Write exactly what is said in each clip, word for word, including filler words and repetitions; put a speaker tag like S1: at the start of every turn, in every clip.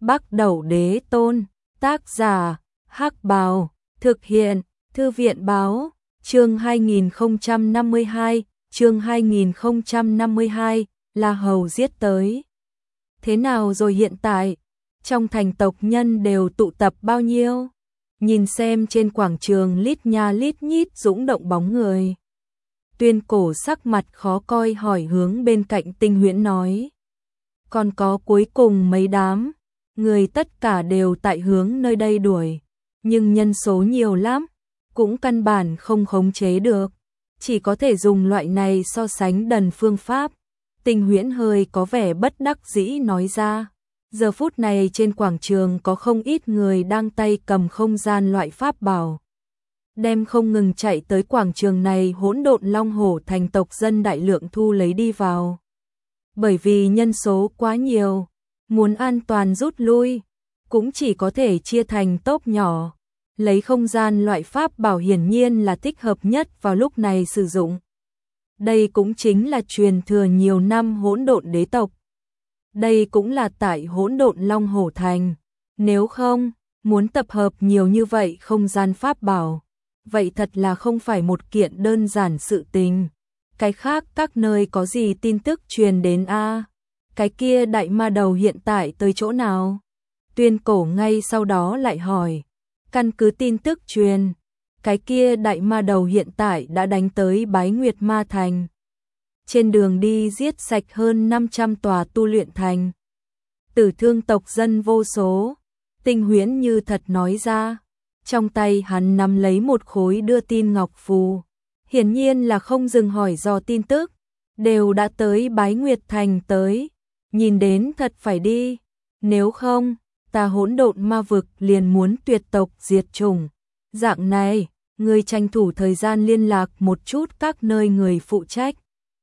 S1: Bắc Đẩu Đế Tôn, tác giả, Hắc Bào, thực hiện, Thư viện báo, chương hai nghìn không trăm năm mươi hai, chương hai nghìn không trăm năm mươi hai, La Hầu giết tới. Thế nào rồi hiện tại, trong thành tộc nhân đều tụ tập bao nhiêu? Nhìn xem trên quảng trường lít nha lít nhít dũng động bóng người. Tuyên Cổ sắc mặt khó coi hỏi hướng bên cạnh Tinh Huyễn nói. Còn có cuối cùng mấy đám, người tất cả đều tại hướng nơi đây đuổi, nhưng nhân số nhiều lắm, cũng căn bản không khống chế được, chỉ có thể dùng loại này so sánh đần phương pháp. Tinh Huyễn hơi có vẻ bất đắc dĩ nói ra. Giờ phút này trên quảng trường có không ít người đang tay cầm không gian loại pháp bảo, đem không ngừng chạy tới quảng trường này hỗn độn long hổ thành tộc dân đại lượng thu lấy đi vào. Bởi vì nhân số quá nhiều, muốn an toàn rút lui, cũng chỉ có thể chia thành tốp nhỏ, lấy không gian loại pháp bảo hiển nhiên là thích hợp nhất vào lúc này sử dụng. Đây cũng chính là truyền thừa nhiều năm hỗn độn đế tộc. Đây cũng là tại hỗn độn long hổ thành, nếu không, muốn tập hợp nhiều như vậy không gian pháp bảo, vậy thật là không phải một kiện đơn giản sự tình. Cái khác các nơi có gì tin tức truyền đến a? Cái kia đại ma đầu hiện tại tới chỗ nào? Tuyên Cổ ngay sau đó lại hỏi. Căn cứ tin tức truyền, cái kia đại ma đầu hiện tại đã đánh tới Bái Nguyệt Ma Thành. Trên đường đi giết sạch hơn năm trăm tòa tu luyện thành. Tử thương tộc dân vô số. Tinh Huyễn như thật nói ra. Trong tay hắn nắm lấy một khối đưa tin ngọc phù. Hiển nhiên là không dừng hỏi dò tin tức. Đều đã tới Bái Nguyệt Thành tới. Nhìn đến thật phải đi. Nếu không, ta hỗn độn ma vực liền muốn tuyệt tộc diệt chủng. Dạng này, người tranh thủ thời gian liên lạc một chút các nơi người phụ trách,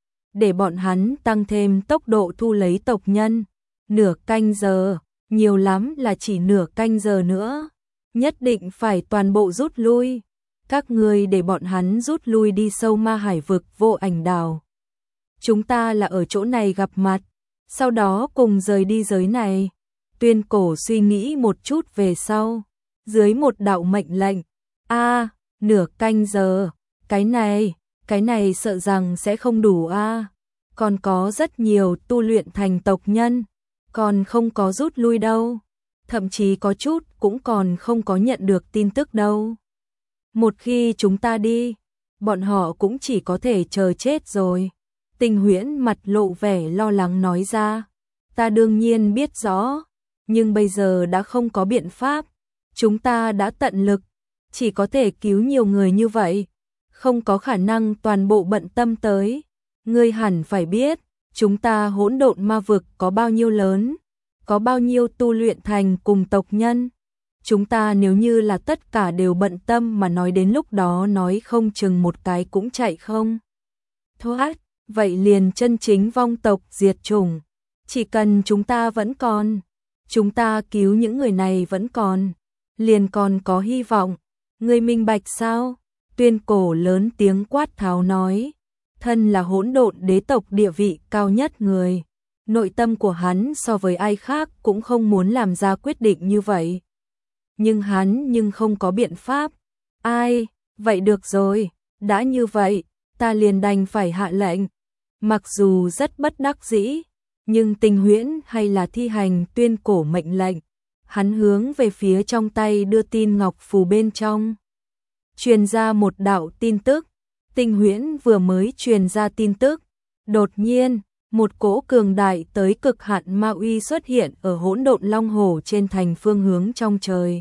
S1: để bọn hắn tăng thêm tốc độ thu lấy tộc nhân. Nửa canh giờ, nhiều lắm là chỉ nửa canh giờ nữa. Nhất định phải toàn bộ rút lui. Các người để bọn hắn rút lui đi sâu ma hải vực vô ảnh đảo. Chúng ta là ở chỗ này gặp mặt, sau đó cùng rời đi giới này. Tuyên Cổ suy nghĩ một chút về sau, dưới một đạo mệnh lệnh. A, nửa canh giờ, cái này, cái này sợ rằng sẽ không đủ a. Còn có rất nhiều tu luyện thành tộc nhân, còn không có rút lui đâu. Thậm chí có chút cũng còn không có nhận được tin tức đâu. Một khi chúng ta đi, bọn họ cũng chỉ có thể chờ chết rồi. Tinh Huyễn mặt lộ vẻ lo lắng nói ra. Ta đương nhiên biết rõ, nhưng bây giờ đã không có biện pháp. Chúng ta đã tận lực, chỉ có thể cứu nhiều người như vậy, không có khả năng toàn bộ bận tâm tới. Ngươi hẳn phải biết, chúng ta hỗn độn ma vực có bao nhiêu lớn, có bao nhiêu tu luyện thành cùng tộc nhân. Chúng ta nếu như là tất cả đều bận tâm mà nói đến lúc đó nói không chừng một cái cũng chạy không thoát, vậy liền chân chính vong tộc diệt chủng. Chỉ cần chúng ta vẫn còn, chúng ta cứu những người này vẫn còn, liền còn có hy vọng. Ngươi minh bạch sao? Tuyên Cổ lớn tiếng quát tháo nói. Thân là hỗn độn đế tộc địa vị cao nhất người, nội tâm của hắn so với ai khác cũng không muốn làm ra quyết định như vậy. Nhưng hắn nhưng không có biện pháp. Ai, vậy được rồi, đã như vậy, ta liền đành phải hạ lệnh. Mặc dù rất bất đắc dĩ, nhưng Tinh Huyễn hay là thi hành Tuyên Cổ mệnh lệnh. Hắn hướng về phía trong tay đưa tin ngọc phù bên trong, truyền ra một đạo tin tức. Tinh Huyễn vừa mới truyền ra tin tức, đột nhiên, một cỗ cường đại tới cực hạn ma uy xuất hiện ở hỗn độn long hổ trên thành phương hướng trong trời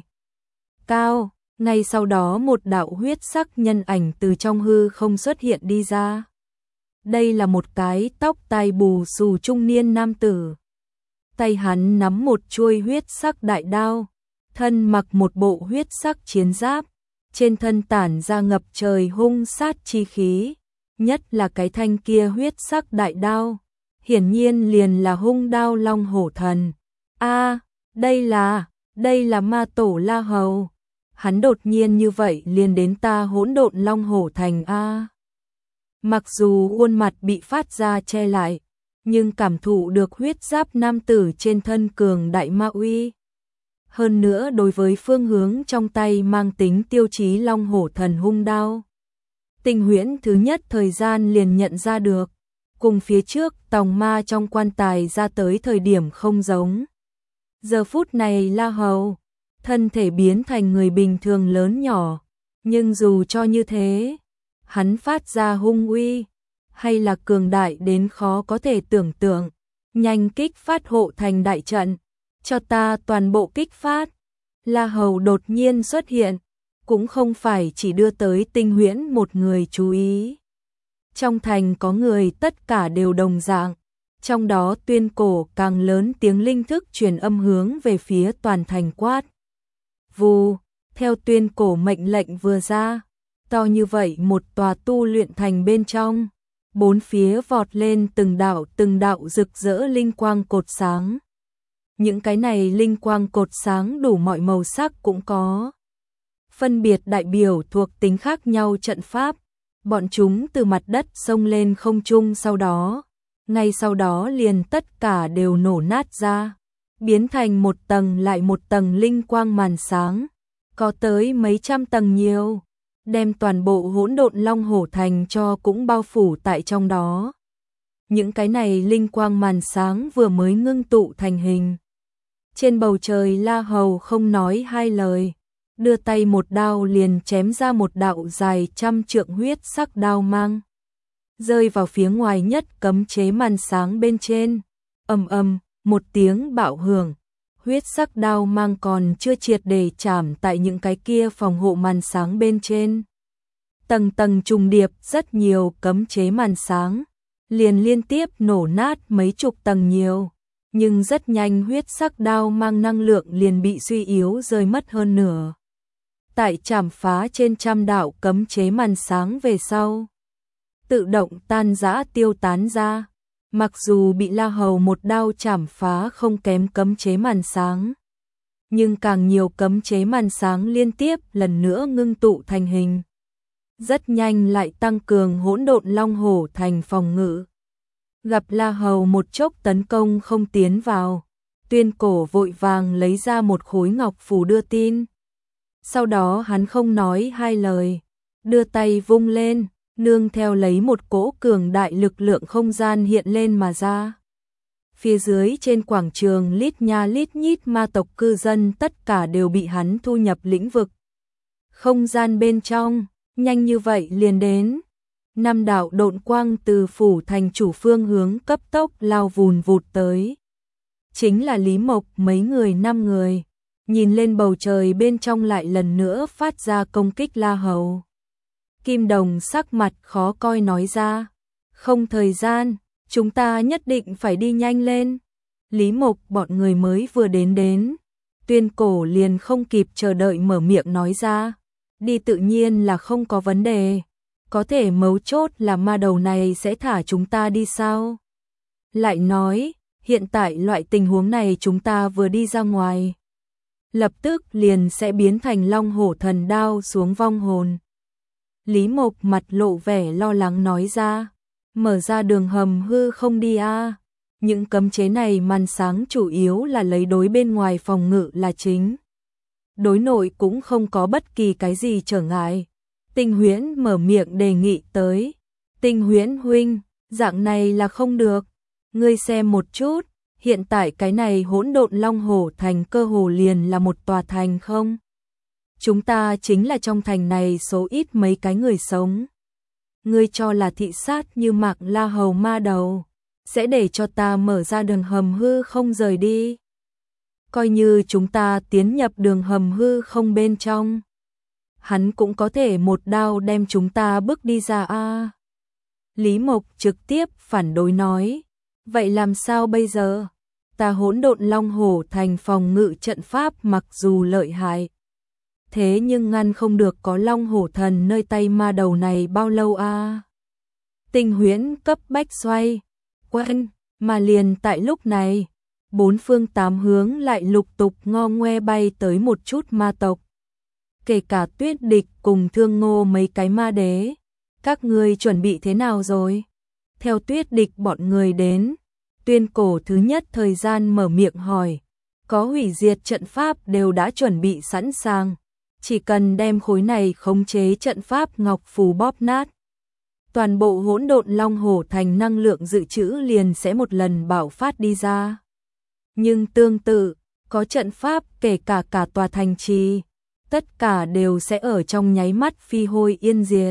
S1: cao. Ngay sau đó một đạo huyết sắc nhân ảnh từ trong hư không xuất hiện đi ra. Đây là một cái tóc tai bù xù trung niên nam tử. Tay hắn nắm một chuôi huyết sắc đại đao, thân mặc một bộ huyết sắc chiến giáp, trên thân tản ra ngập trời hung sát chi khí, nhất là cái thanh kia huyết sắc đại đao, hiển nhiên liền là hung đao long hổ thần. A, đây là, đây là ma tổ La Hầu. Hắn đột nhiên như vậy liền đến ta hỗn độn long hổ thành a. Mặc dù khuôn mặt bị phát ra che lại, nhưng cảm thụ được huyết giáp nam tử trên thân cường đại ma uy, hơn nữa đối với phương hướng trong tay mang tính tiêu chí Long Hổ Thần hung đao. Tinh Huyễn thứ nhất thời gian liền nhận ra được, cùng phía trước tòng ma trong quan tài ra tới thời điểm không giống. Giờ phút này La Hầu, thân thể biến thành người bình thường lớn nhỏ, nhưng dù cho như thế, hắn phát ra hung uy, hay là cường đại đến khó có thể tưởng tượng, nhanh kích phát hộ thành đại trận, cho ta toàn bộ kích phát. La Hầu đột nhiên xuất hiện, cũng không phải chỉ đưa tới Tinh Huyễn một người chú ý. Trong thành có người tất cả đều đồng dạng, trong đó Tuyên Cổ càng lớn tiếng linh thức truyền âm hướng về phía toàn thành quát. Vù, theo Tuyên Cổ mệnh lệnh vừa ra, to như vậy một tòa tu luyện thành bên trong, bốn phía vọt lên từng đạo từng đạo rực rỡ linh quang cột sáng. Những cái này linh quang cột sáng đủ mọi màu sắc cũng có, phân biệt đại biểu thuộc tính khác nhau trận pháp, bọn chúng từ mặt đất xông lên không trung, sau đó, ngay sau đó liền tất cả đều nổ nát ra, biến thành một tầng lại một tầng linh quang màn sáng, có tới mấy trăm tầng nhiều, đem toàn bộ Hỗn Độn Long Hổ Thành cho cũng bao phủ tại trong đó. Những cái này linh quang màn sáng vừa mới ngưng tụ thành hình. Trên bầu trời La Hầu không nói hai lời, đưa tay một đao liền chém ra một đạo dài trăm trượng huyết sắc đao mang, rơi vào phía ngoài nhất cấm chế màn sáng bên trên. Ầm ầm, một tiếng bạo hưởng, huyết sắc đao mang còn chưa triệt để chạm tại những cái kia phòng hộ màn sáng bên trên. Tầng tầng trùng điệp rất nhiều cấm chế màn sáng, liền liên tiếp nổ nát mấy chục tầng nhiều, nhưng rất nhanh huyết sắc đao mang năng lượng liền bị suy yếu rơi mất hơn nửa. Tại chạm phá trên trăm đạo cấm chế màn sáng về sau, tự động tan rã tiêu tán ra, mặc dù bị La Hầu một đao chảm phá không kém cấm chế màn sáng, nhưng càng nhiều cấm chế màn sáng liên tiếp lần nữa ngưng tụ thành hình, rất nhanh lại tăng cường Hỗn Độn Long Hổ Thành phòng ngự. Gặp La Hầu một chốc tấn công không tiến vào, Tuyên Cổ vội vàng lấy ra một khối ngọc phù đưa tin. Sau đó hắn không nói hai lời, đưa tay vung lên, nương theo lấy một cỗ cường đại lực lượng không gian hiện lên mà ra. Phía dưới trên quảng trường lít nha lít nhít ma tộc cư dân tất cả đều bị hắn thu nhập lĩnh vực không gian bên trong, nhanh như vậy liền đến. Năm đạo độn quang từ phủ thành chủ phương hướng cấp tốc lao vùn vụt tới. Chính là Lý Mộc mấy người năm người, nhìn lên bầu trời bên trong lại lần nữa phát ra công kích La Hầu. Kim Đồng sắc mặt khó coi nói ra, không thời gian, chúng ta nhất định phải đi nhanh lên. Lý Mộc bọn người mới vừa đến đến, Tuyên Cổ liền không kịp chờ đợi mở miệng nói ra, đi tự nhiên là không có vấn đề, có thể mấu chốt là ma đầu này sẽ thả chúng ta đi sao? Lại nói, hiện tại loại tình huống này chúng ta vừa đi ra ngoài, lập tức liền sẽ biến thành Long Hổ Thần đao xuống vong hồn. Lý Mộc mặt lộ vẻ lo lắng nói ra, mở ra đường hầm hư không đi a. À. Những cấm chế này màn sáng chủ yếu là lấy đối bên ngoài phòng ngự là chính. Đối nội cũng không có bất kỳ cái gì trở ngại. Tinh Huyễn mở miệng đề nghị tới. Tinh Huyễn huynh, dạng này là không được. Ngươi xem một chút, hiện tại cái này Hỗn Độn Long Hổ Thành cơ hồ liền là một tòa thành không? Chúng ta chính là trong thành này số ít mấy cái người sống. Ngươi cho là thị sát như Mạc La Hầu ma đầu, sẽ để cho ta mở ra đường hầm hư không rời đi. Coi như chúng ta tiến nhập đường hầm hư không bên trong, hắn cũng có thể một đao đem chúng ta bước đi ra a. À. Lý Mộc trực tiếp phản đối nói, vậy làm sao bây giờ? Ta Hỗn Độn Long Hổ Thành phòng ngự trận pháp mặc dù lợi hại, thế nhưng ngăn không được có Long Hổ Thần nơi tay ma đầu này bao lâu a. À. Tinh Huyễn cấp bách xoay quen, mà liền tại lúc này, bốn phương tám hướng lại lục tục ngo ngoe bay tới một chút ma tộc. Kể cả Tuyết Địch cùng Thương Ngô mấy cái ma đế. Các ngươi chuẩn bị thế nào rồi? Theo Tuyết Địch bọn người đến, Tuyên Cổ thứ nhất thời gian mở miệng hỏi. có hủy diệt trận pháp đều đã chuẩn bị sẵn sàng, chỉ cần đem khối này khống chế trận pháp ngọc phù bóp nát. Toàn bộ hỗn độn long hổ thành năng lượng dự trữ liền sẽ một lần bạo phát đi ra. Nhưng tương tự, có trận pháp kể cả cả tòa thành trì, tất cả đều sẽ ở trong nháy mắt phi hôi yên diệt.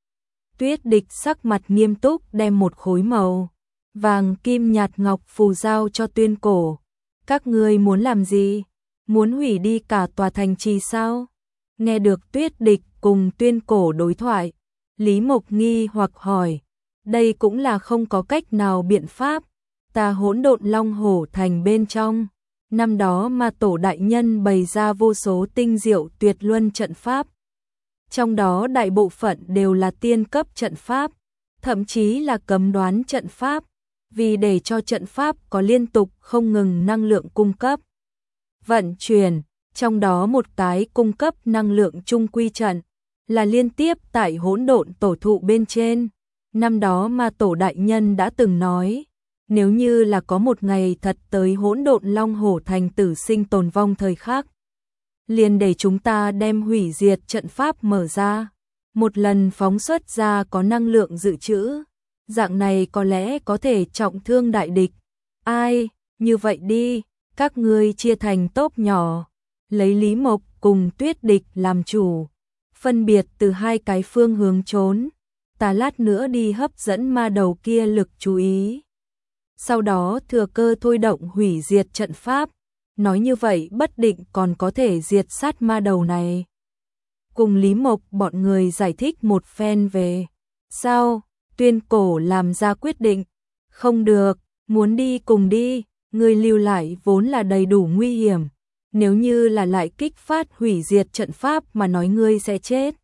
S1: Tuyết Địch sắc mặt nghiêm túc đem một khối màu vàng kim nhạt ngọc phù giao cho Tuyên Cổ. Các ngươi muốn làm gì? Muốn hủy đi cả tòa thành trì sao? Nghe được Tuyết Địch cùng Tuyên Cổ đối thoại, Lý Mộc nghi hoặc hỏi, đây cũng là không có cách nào biện pháp, ta hỗn độn long hổ thành bên trong. Năm đó mà tổ đại nhân bày ra vô số tinh diệu tuyệt luân trận pháp. Trong đó đại bộ phận đều là tiên cấp trận pháp, thậm chí là cấm đoán trận pháp, vì để cho trận pháp có liên tục không ngừng năng lượng cung cấp. Vận chuyển, trong đó một cái cung cấp năng lượng trung quy trận, là liên tiếp tại hỗn độn tổ thụ bên trên. Năm đó mà tổ đại nhân đã từng nói, nếu như là có một ngày thật tới hỗn độn long hổ thành tử sinh tồn vong thời khắc, liền để chúng ta đem hủy diệt trận pháp mở ra, một lần phóng xuất ra có năng lượng dự trữ, dạng này có lẽ có thể trọng thương đại địch. Ai, như vậy đi, các ngươi chia thành tốp nhỏ, lấy Lý Mộc cùng Tuyết Địch làm chủ, phân biệt từ hai cái phương hướng trốn, ta lát nữa đi hấp dẫn ma đầu kia lực chú ý. Sau đó thừa cơ thôi động hủy diệt trận pháp, nói như vậy bất định còn có thể diệt sát ma đầu này. Cùng Lý Mộc bọn người giải thích một phen về sao, Tuyên Cổ làm ra quyết định, không được, muốn đi cùng đi, người lưu lại vốn là đầy đủ nguy hiểm, nếu như là lại kích phát hủy diệt trận pháp mà nói ngươi sẽ chết.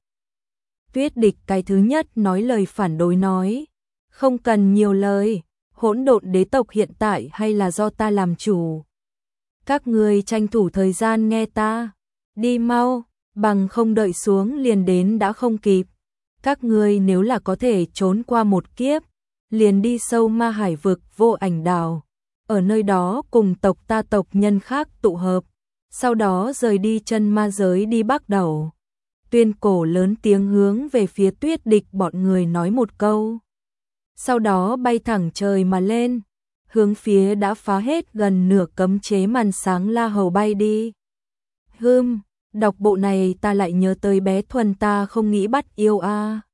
S1: Tuyết Địch cái thứ nhất nói lời phản đối nói, không cần nhiều lời, hỗn độn đế tộc hiện tại hay là do ta làm chủ. Các ngươi tranh thủ thời gian nghe ta, đi mau, bằng không đợi xuống liền đến đã không kịp. Các ngươi nếu là có thể trốn qua một kiếp, liền đi sâu ma hải vực Vô Ảnh Đảo, ở nơi đó cùng tộc ta tộc nhân khác tụ hợp, sau đó rời đi chân ma giới đi Bắc Đẩu. Tuyên Cổ lớn tiếng hướng về phía Tuyết Địch bọn người nói một câu, sau đó bay thẳng trời mà lên, hướng phía đã phá hết gần nửa cấm chế màn sáng La Hầu bay đi. Hừm, đọc bộ này ta lại nhớ tới bé Thuần ta không nghĩ bắt yêu a. À.